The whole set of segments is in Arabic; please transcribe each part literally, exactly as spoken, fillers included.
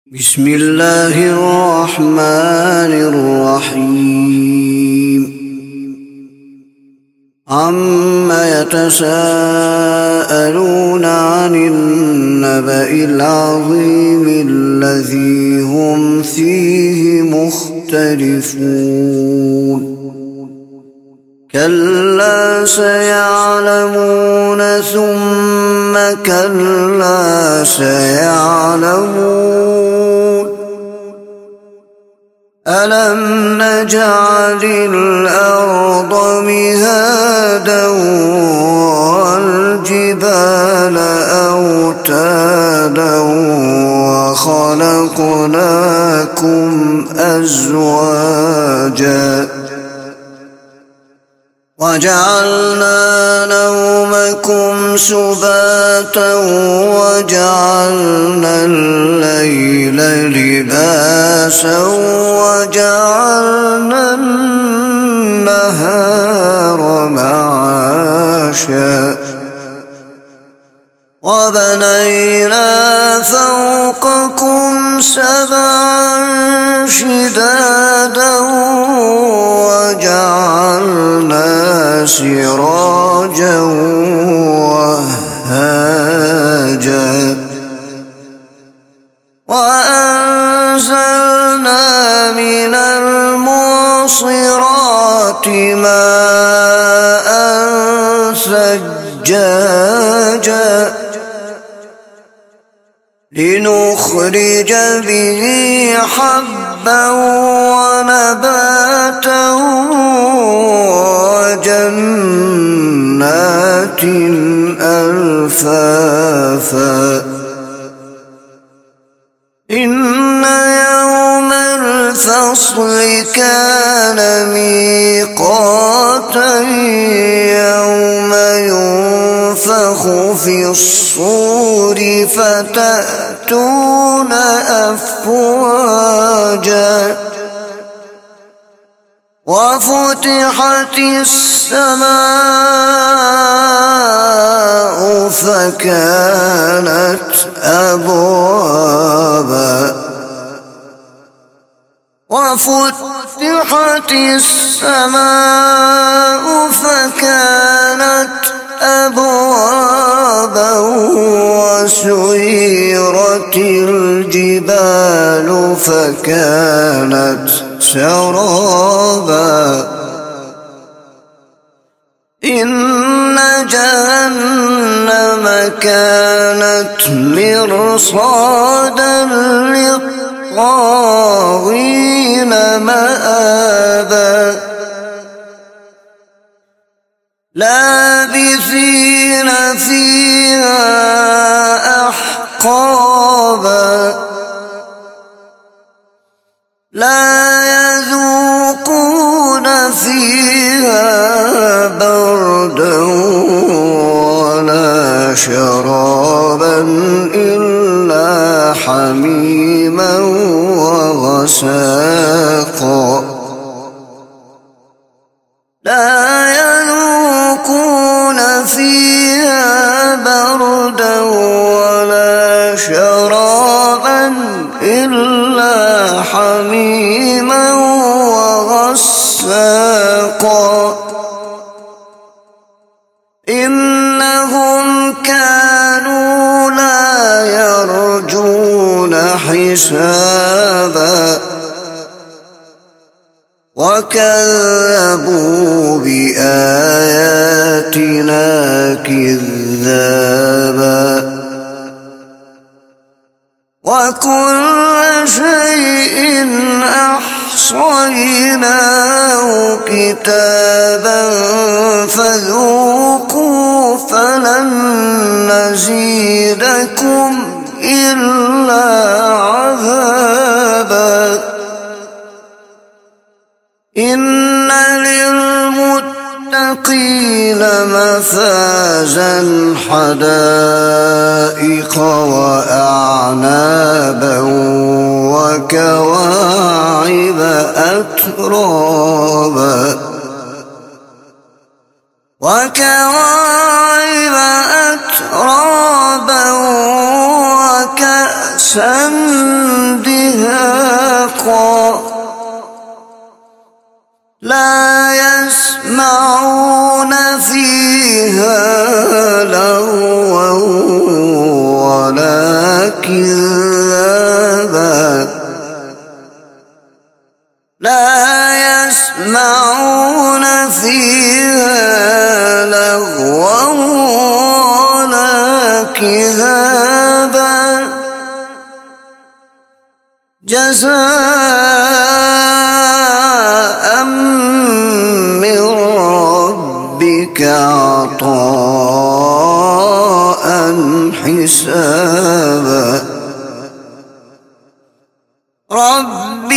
بسم الله الرحمن الرحيم عما يتساءلون عن النبأ العظيم الذي هم فيه مختلفون كلا سيعلمون ثم كلا سيعلمون ألم نجعل الأرض مهادا والجبال أوتادا وخلقناكم أزواجا وجعلنا نومكم سباتا وجعلنا الليل لباسا وجعلنا النهار معاشا وبنينا فوقكم سبعا شدادا وجعلنا سراجا وهاجا وأنزلنا من المعصرات ماء ثجاجا لنخرج به حبا ونباتا وجنات ألفافا إن يوم الفصل كان ميقاتا يوم ينفخ في الصور فتأتون أفواجا وفتحت السماء فكانت أبوابا وفتحت السماء فكانت أبوابا وسيرت الجبال فكانت سرابا إن جهنم كانت مرصادا للطاغين مآبا لابثين فيها أحقابا لا يذوقون فيها بردا ولا شرابا إلا حميما وغساقا لا يذوقون فيها بردا ولا شرابا إلا حميما وغساقا إنهم كانوا لا يرجون حسابا وكذبوا بآياتنا كذابا وكل شيء أحصيناه كتابا فذوقوا فلن نزيدكم إلا عذابا إن للمتقين مفازا حدائق وأعنابا وكواعب أترابا وكواعب أترابا وكأسا لا يسمعون فيها لغوا ولا كذابا لا يسمعون فيها لغوا ولا كذابا جزاء من ربك عطاء حسابا رب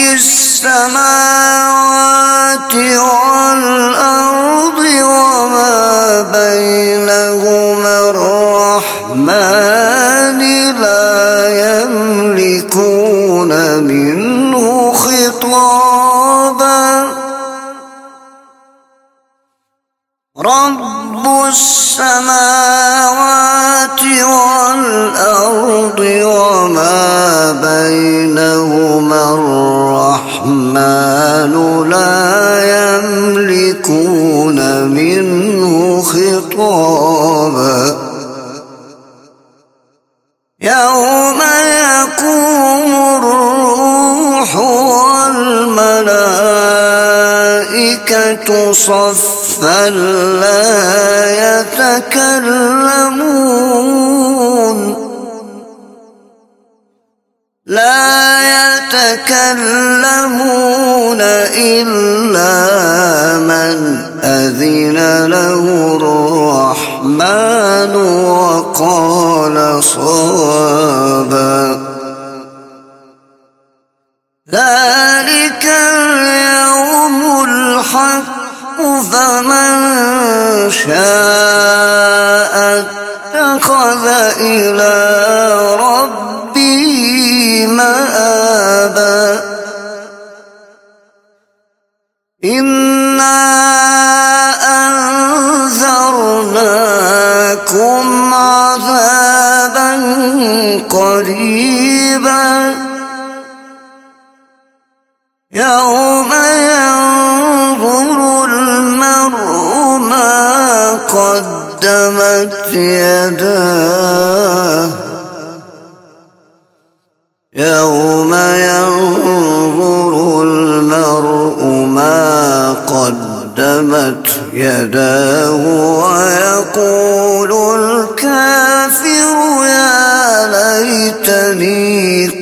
السماوات والأرض وما بينهما الرحمن لا يملكون منه خطابا رب السماوات والأرض وما بينهما الرحمن لا يملكون منه خطابا يوم يقوم الروح والملائكة صفا لا يتكلمون لا يتكلمون إلا من أذن له الرحمن وقال صوابا ذلك اليوم الحق فمن شاء اتخذ إلى ربه مآبا إنا أنذرناكم عذابا قريبا يوم ينظر المرء ما قدمت يداه يوم ينظر المرء ما قدمت يداه ويقول الكافر يا ليتني